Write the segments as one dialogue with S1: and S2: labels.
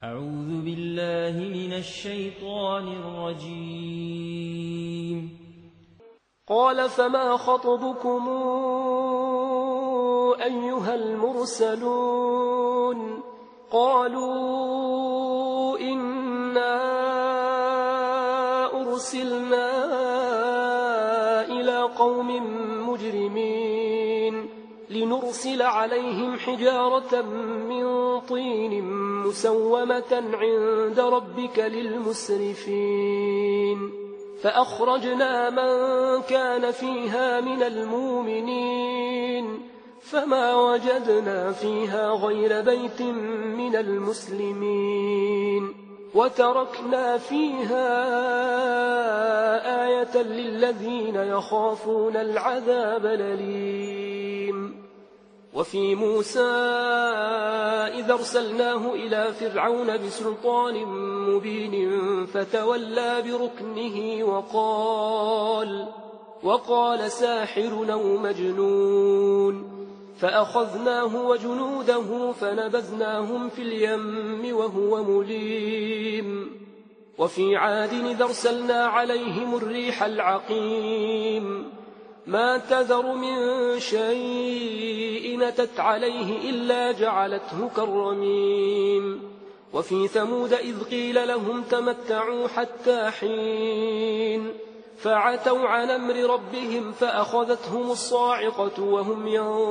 S1: أعوذ بالله من الشيطان الرجيم.
S2: قال فما خطبكم أيها المرسلون؟ قالوا إنا أرسلنا إلى قوم مجرمين لنرسل عليهم حجارة من طين مسومة عند ربك للمسرفين فأخرجنا من كان فيها من المؤمنين فما وجدنا فيها غير بيت من المسلمين وتركنا فيها آية للذين يخافون العذاب الأليم. وفي موسى إذا أرسلناه إلى فرعون بسلطان مبين فتولى بركنه وقال ساحر أو مجنون فأخذناه وجنوده فنبذناهم في اليم وهو مليم. وفي عاد إذا أرسلنا عليهم الريح العقيم ما تذر من شيء أتت عليه إلا جعلته كالرميم. وفي ثمود إذ قيل لهم تمتعوا حتى حين فعتوا عن أمر ربهم فأخذتهم الصاعقة وهم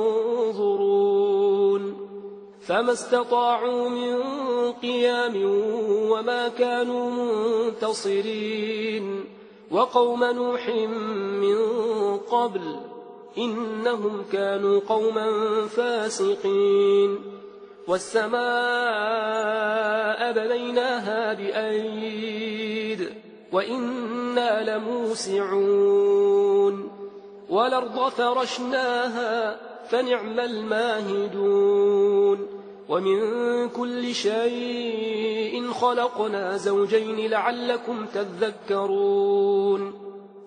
S2: ينظرون فما استطاعوا من قيام وما كانوا منتصرين. وقوم نوح من قبل إنهم كانوا قوما فاسقين. والسماء بنيناها بأيد وإنا لموسعون والأرض فرشناها فنعم الماهدون. ومن كل شيء خلقنا زوجين لعلكم تذكرون.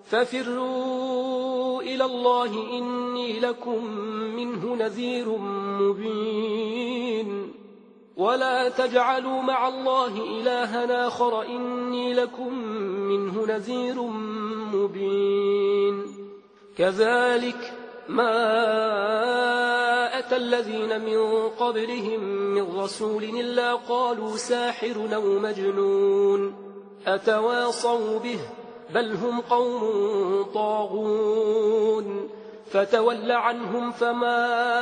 S2: ففروا إلى الله إني لكم منه نذير مبين. ولا تجعلوا مع الله إلها آخر إني لكم منه نذير مبين. كذلك ما أتى الذين من قبلهم من رسول إلا قالوا ساحر أو مجنون أتواصوا به بل هم قوم طاغون. فتول عنهم فما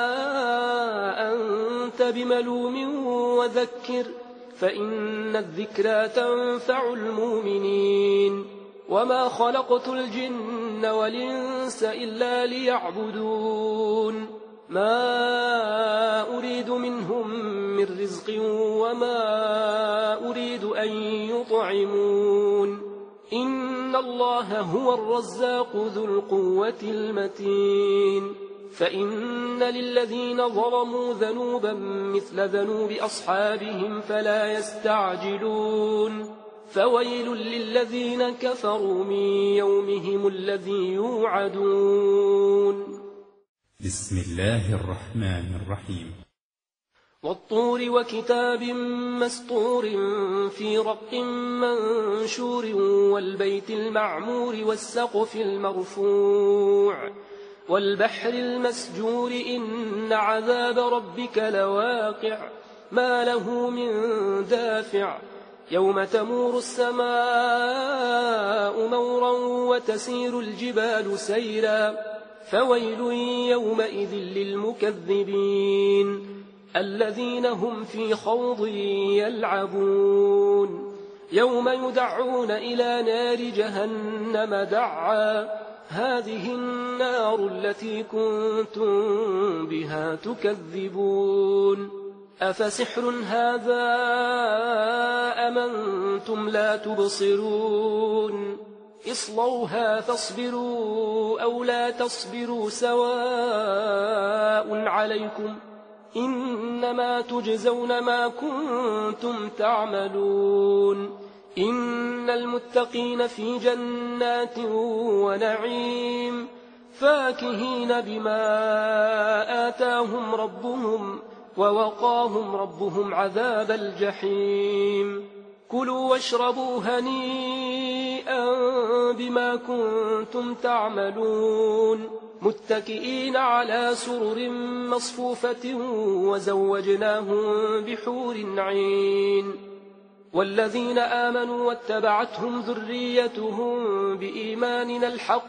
S2: أنت بملوم وذكر فإن الذكرى تنفع المؤمنين. وما خلقت الجن والإنس إلا ليعبدون ما أريد منهم من رزق وما أريد أن يطعمون إن الله هو الرزاق ذو القوة المتين. فإن للذين ظلموا ذنوبا مثل ذنوب أصحابهم فلا يستعجلون. فويل للذين كفروا من يومهم الذي يوعدون.
S3: بسم الله الرحمن الرحيم.
S2: والطور وكتاب مسطور في رق منشور والبيت المعمور والسقف المرفوع والبحر المسجور إن عذاب ربك لواقع ما له من دافع. يوم تمور السماء مورا وتسير الجبال سيرا فويل يومئذ للمكذبين الذين هم في خوض يلعبون. يوم يدعون إلى نار جهنم دعا هذه النار التي كنتم بها تكذبون. أفسحر هذا أم أنتم لا تبصرون اصلوها فاصبروا أو لا تصبروا سواء عليكم إنما تجزون ما كنتم تعملون. إن المتقين في جنات ونعيم فاكهين بما آتاهم ربهم ووقاهم ربهم عذاب الجحيم كلوا واشربوا هنيئا بما كنتم تعملون متكئين على سرر مصفوفة وزوجناهم بحور عين والذين آمنوا واتبعتهم ذريتهم بإيمان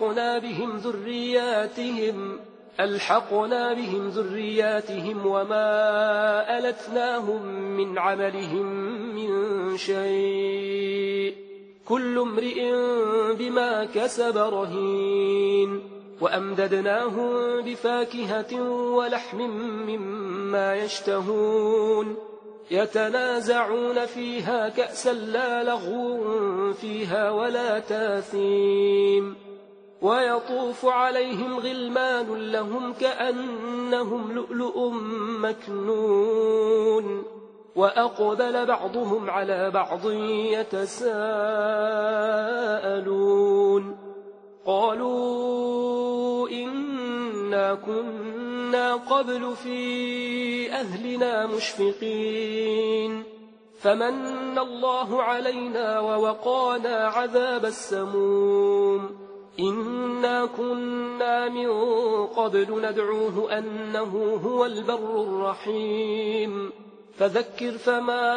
S2: ألحقنا بهم ذرياتهم وما ألتناهم من عملهم من شيء كل امرئ بما كسب رهين وأمددناهم بفاكهة ولحم مما يشتهون يتنازعون فيها كأسا لا لغو فيها ولا تاثيم ويطوف عليهم غلمان لهم كأنهم لؤلؤ مكنون وأقبل بعضهم على بعض يتساءلون قالوا إنا كنا قبل في أهلنا مشفقين فمن الله علينا ووقانا عذاب السموم إنا كنا من قبل ندعوه أنه هو البر الرحيم فذكر فما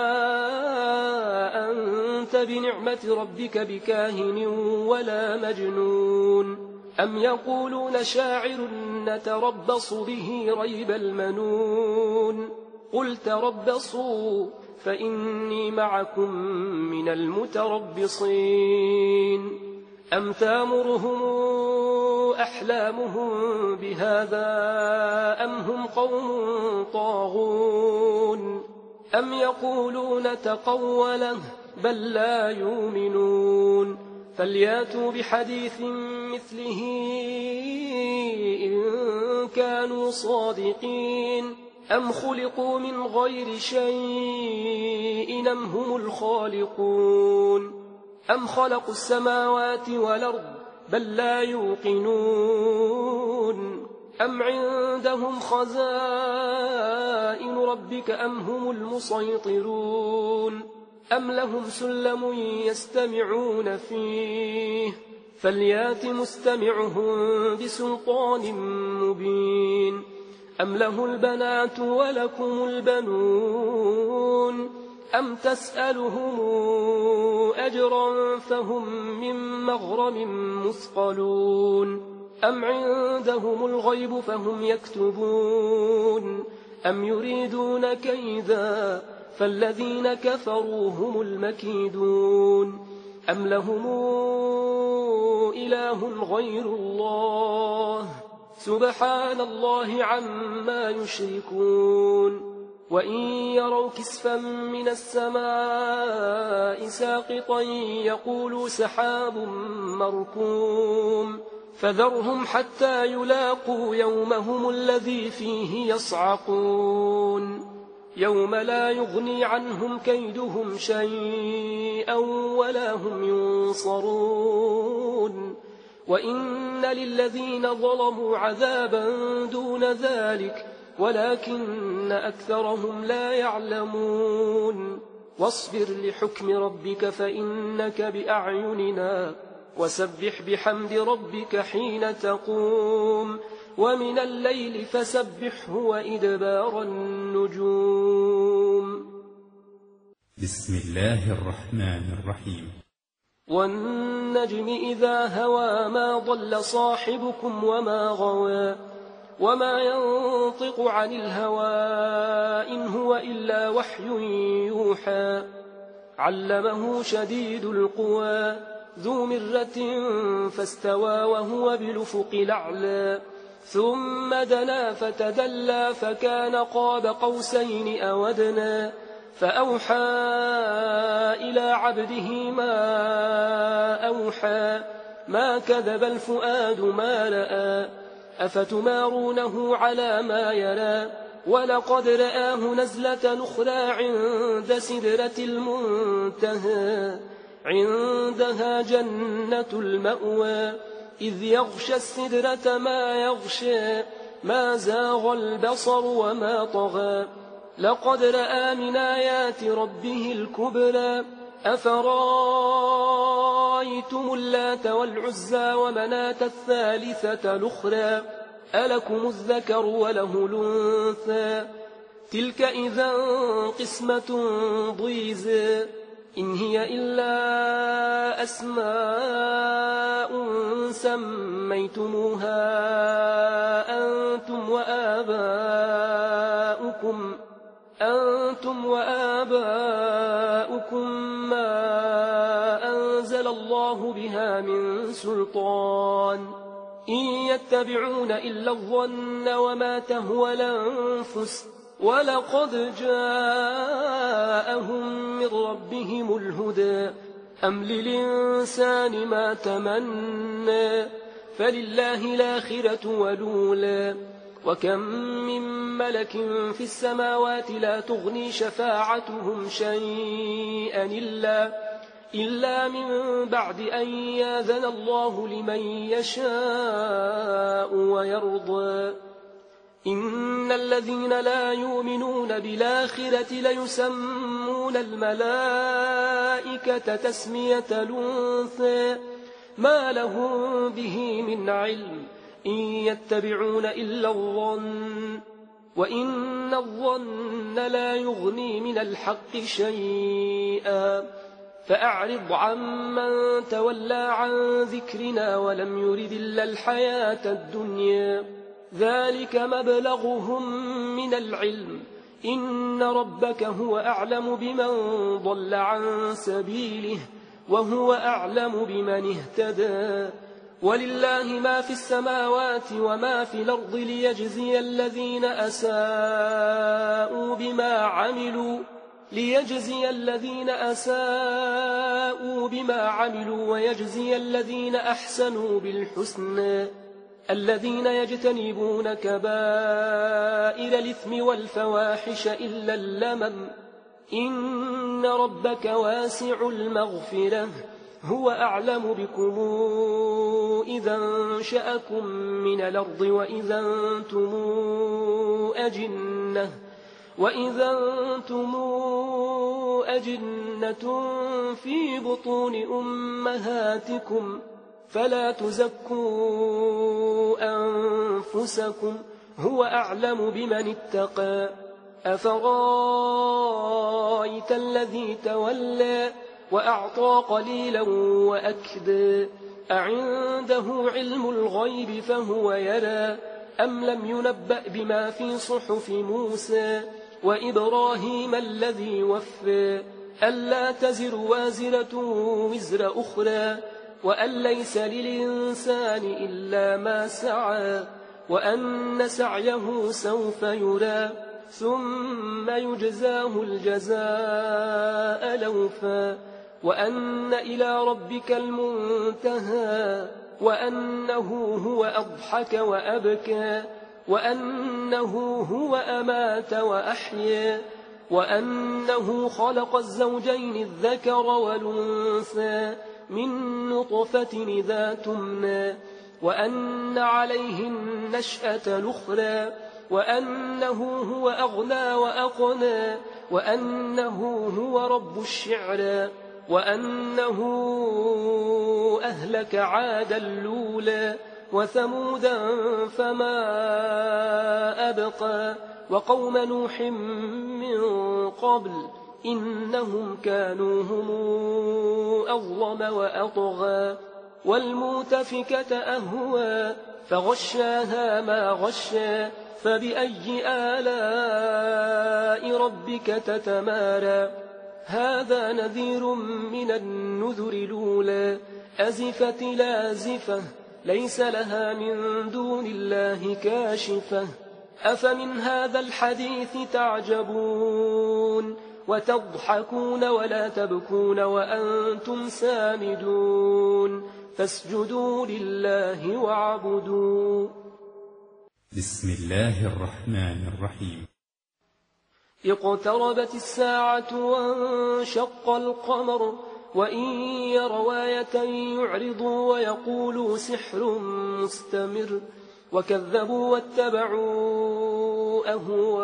S2: أنت بنعمة ربك بكاهن ولا مجنون أم يقولون شاعر نتربص به ريب المنون قل تربصوا فإني معكم من المتربصين أم تامرهم أحلامهم بهذا أم هم قوم طاغون أم يقولون تقوله بل لا يؤمنون فلياتوا بحديث مثله إن كانوا صادقين أم خلقوا من غير شيء أم هم الخالقون أم خلقوا السماوات والأرض بل لا يوقنون أم عندهم خزائن ربك أم هم المسيطرون أم لهم سلم يستمعون فيه فليات مستمعهم بسلطان مبين أم له البنات ولكم البنون أم تسألهم أجرا فهم من مغرم مثقلون أم عندهم الغيب فهم يكتبون أم يريدون كيدا فالذين كفروا هم المكيدون أم لهم إله غير الله سبحان الله عما يشركون وإن يروا كسفا من السماء ساقطا يقولوا سحاب مركوم فذرهم حتى يلاقوا يومهم الذي فيه يصعقون يوم لا يغني عنهم كيدهم شيئا ولا هم ينصرون وإن للذين ظلموا عذابا دون ذلك ولكن أكثرهم لا يعلمون واصبر لحكم ربك فإنك بأعيننا وسبح بحمد ربك حين تقوم ومن الليل فسبحه وإدبار النجوم
S3: بسم الله الرحمن الرحيم
S2: والنجم إذا هوى ما ضل صاحبكم وما غوى وما ينطق عن الهوى إن هو إلا وحي يوحى علمه شديد القوى ذو مرة فاستوى وهو بالأفق الأعلى ثم دنا فتدلى فكان قاب قوسين أو أدنى فأوحى إلى عبده ما أوحى ما كذب الفؤاد ما رأى أفتمارونه على ما يرى ولقد رآه نزلة أخرى عند سدرة المنتهى عندها جنة المأوى إذ يغشى السدرة ما يغشى ما زاغ البصر وما طغى لقد رأى من آيات ربه الكبرى أفرايتم اللات والعزى ومناة الثالثة الأخرى ألكم الذكر وله الأنثى تلك إذا قسمة ضيزى إن هي إلا أسماء سميتموها أنتم وآباؤكم ما أنزل الله بها من سلطان إن يتبعون إلا الظن وما تهوى الأنفس ولقد جاءهم من ربهم الهدى أم للإنسان ما تمنى فلله الآخرة والأولى وكم من ملك في السماوات لا تغني شفاعتهم شيئا إلا من بعد أن يأذن الله لمن يشاء ويرضى إن الذين لا يؤمنون بالآخرة ليسمون الملائكة تسمية الأنثى ما لهم به من علم إن يتبعون إلا الظن وإن الظن لا يغني من الحق شيئا فأعرض عمن تولى عن ذكرنا ولم يرد إلا الحياة الدنيا ذلك مبلغهم من العلم إن ربك هو أعلم بمن ضل عن سبيله وهو أعلم بمن اهتدى ولله ما في السماوات وما في الأرض ليجزي الذين أساءوا بما عملوا ويجزي الذين أحسنوا بالحسنى الذين يجتنبون كبائر الإثم والفواحش إلا اللمم إن ربك واسع المغفرة هو أعلم بكم إذا انشأكم من الأرض وإذا أنتم أجنة في بطون أمهاتكم فلا تزكوا أنفسكم هو أعلم بمن اتقى أفرايت الذي تولى وأعطى قليلا وأكدى أعنده علم الغيب فهو يرى أم لم ينبأ بما في صحف موسى وإبراهيم الذي وفى ألا تزر وازرة وزر أخرى وأن ليس للإنسان إلا ما سعى وأن سعيه سوف يرى ثم يجزاه الجزاء الأوفى وأن إلى ربك المنتهى وأنه هو أضحك وأبكى وأنه هو أمات وأحيا وأنه خلق الزوجين الذكر والأنثى من نطفة إذا تمنى وأن عليه النشأة الأخرى وأنه هو أغنى وأقنى وأنه هو رب الشعرى وأنه أهلك عادا الأولى وثمودا فما أبقى وقوم نوح من قبل إنهم كانوا هم أظلم وأطغى والمؤتفكة أهوى فغشاها ما غشى فبأي آلاء ربك تتمارى هذا نذير من النذر الأولى أزفت لازفة ليس لها من دون الله كاشفة أفمن هذا الحديث تعجبون وتضحكون ولا تبكون وأنتم سامدون فاسجدوا لله واعبدوا
S3: بسم الله الرحمن الرحيم
S2: اقتربت الساعة وانشق القمر وإن يروا آية يعرضوا ويقولوا سحر مستمر وكذبوا واتبعوا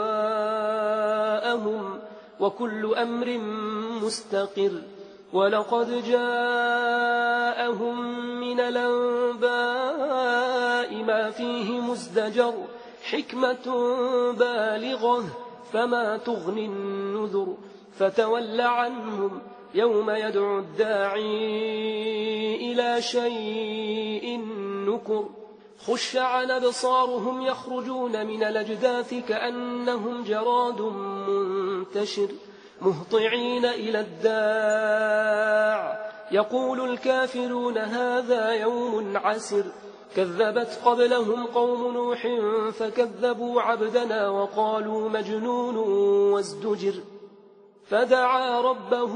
S2: أهواءهم وكل أمر مستقر ولقد جاءهم من الأنباء ما فيه مزدجر حكمة بالغة فما تغني النذر فتول عنهم يوم يدعو الداعي إلى شيء نكر خش عن أبصارهم يخرجون من الأجداث كأنهم جراد منتشر مهطعين إلى الداع يقول الكافرون هذا يوم عسر كذبت قبلهم قوم نوح فكذبوا عبدنا وقالوا مجنون وازدجر فدعا ربه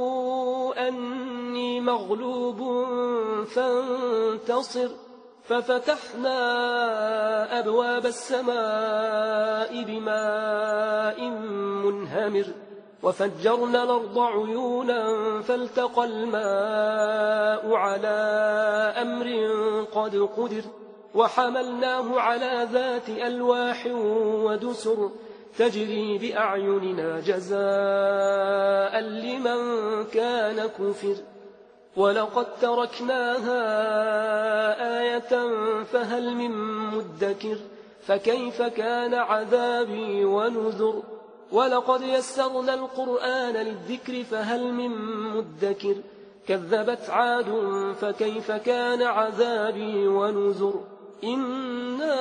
S2: أني مغلوب فانتصر ففتحنا أبواب السماء بماء منهمر وفجرنا الأرض عيونا فالتقى الماء على أمر قد قدر وحملناه على ذات ألواح ودسر تجري بأعيننا جزاء لمن كان كفر ولقد تركناها آية فهل من مدكر فكيف كان عذابي ونذر ولقد يسرنا القرآن للذكر فهل من مدكر كذبت عاد فكيف كان عذابي ونذر إنا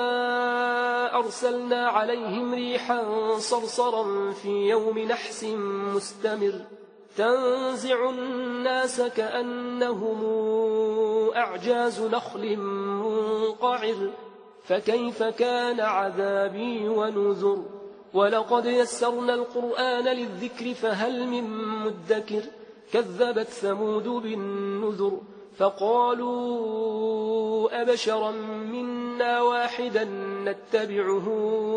S2: أرسلنا عليهم ريحا صرصرا في يوم نحس مستمر تنزع الناس كأنهم أعجاز نخل منقعر فكيف كان عذابي ونذر ولقد يسرنا القرآن للذكر فهل من مدكر كذبت ثمود بالنذر فقالوا أبشرا منا واحدا نتبعه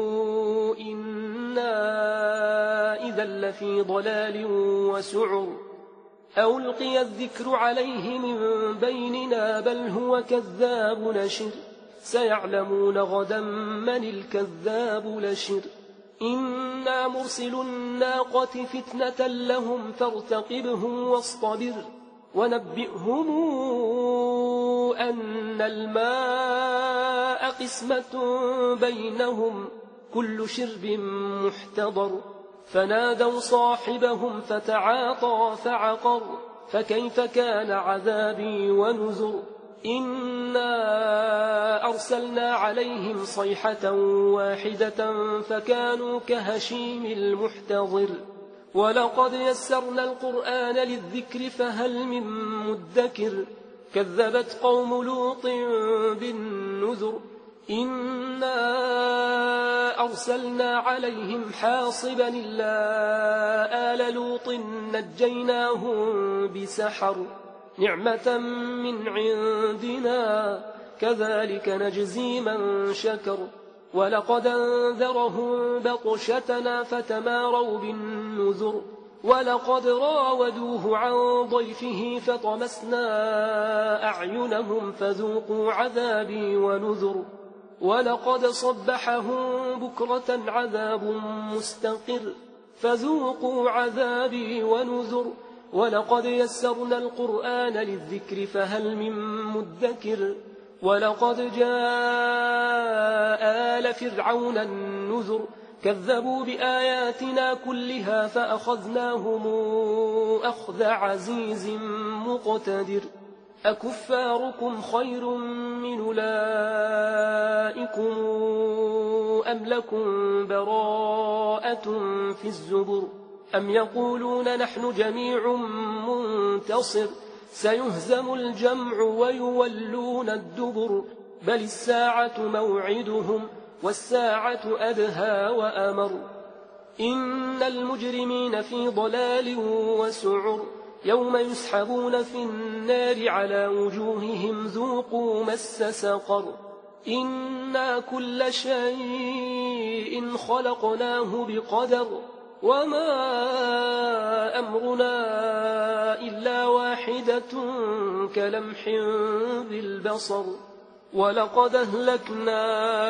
S2: إنا إذا لفي ضلال وسعر ألقي الذكر عليه من بيننا بل هو كذاب نشر سيعلمون غدا من الكذاب لشر إنا مرسل الناقة فتنة لهم فارتقبهم واصطبر ونبئهم أن الماء قسمة بينهم كل شرب محتضر فنادوا صاحبهم فتعاطى فعقر فكيف كان عذابي ونذر إنا أرسلنا عليهم صيحة واحدة فكانوا كهشيم المحتضر ولقد يسرنا القرآن للذكر فهل من مدكر كذبت قوم لوط بالنذر إنا أرسلنا عليهم حاصبا إلا آل لوط نجيناهم بسحر نعمة من عندنا كذلك نجزي من شكر ولقد أنذرهم بطشتنا فتماروا بالنذر ولقد راودوه عن ضيفه فطمسنا أعينهم فذوقوا عذابي ونذر ولقد صبحهم بكرة عذاب مستقر فذوقوا عذابي ونذر ولقد يسرنا القرآن للذكر فهل من مدكر ولقد جاء آل فرعون النذر كذبوا بآياتنا كلها فأخذناهم أخذ عزيز مقتدر أكفاركم خير من أولئكم أم لكم براءة في الزبر أم يقولون نحن جميع منتصر سيهزم الجمع ويولون الدبر بل الساعة موعدهم والساعة أدهى وأمر إن المجرمين في ضلال وسعر يوم يسحبون في النار على وجوههم ذوقوا مس سقر إنا كل شيء خلقناه بقدر وما أمرنا إلا واحدة كلمح بالبصر ولقد أهلكنا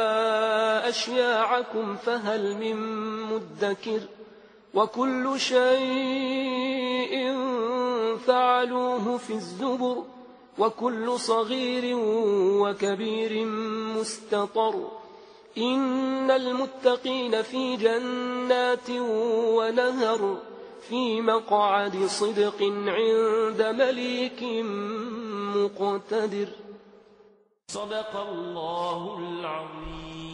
S2: أشياعكم فهل من مدكر وكل شيء فعلوه في الزبر وكل صغير وكبير مستطر إن المتقين في جنات ونهر في مقعد صدق عند مليك مقتدر.
S1: صدق الله العظيم.